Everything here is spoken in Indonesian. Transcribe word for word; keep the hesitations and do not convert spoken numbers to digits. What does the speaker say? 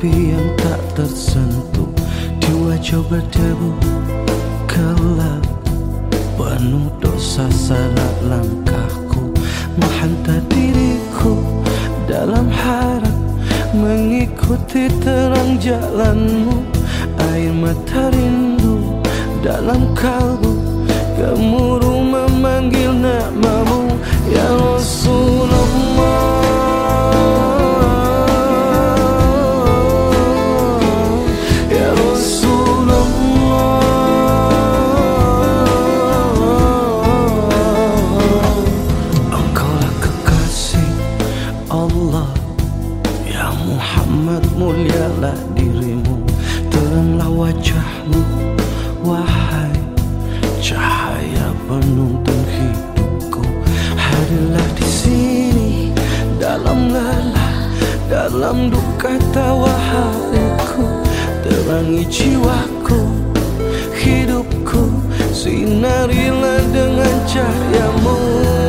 api yang tak tersentuh, di wajah berdebu gelap, penuh dosa salah langkahku, menghantar diriku dalam harap mengikuti terang jalanmu. Air mata rindu dalam kalbu, gemuruh memanggil namamu, ya Rasulullah. Ya Rasulullah, Engkaulah kekasih Allah, ya Muhammad mulialah dirimu, teranglah wajahmu, wahai cahaya penuntun hidupku. Hadirlah di sini dalam lelah, dalam duka tawa hariku, terangi jiwaku, hidupku, sinarilah dengan cahayamu.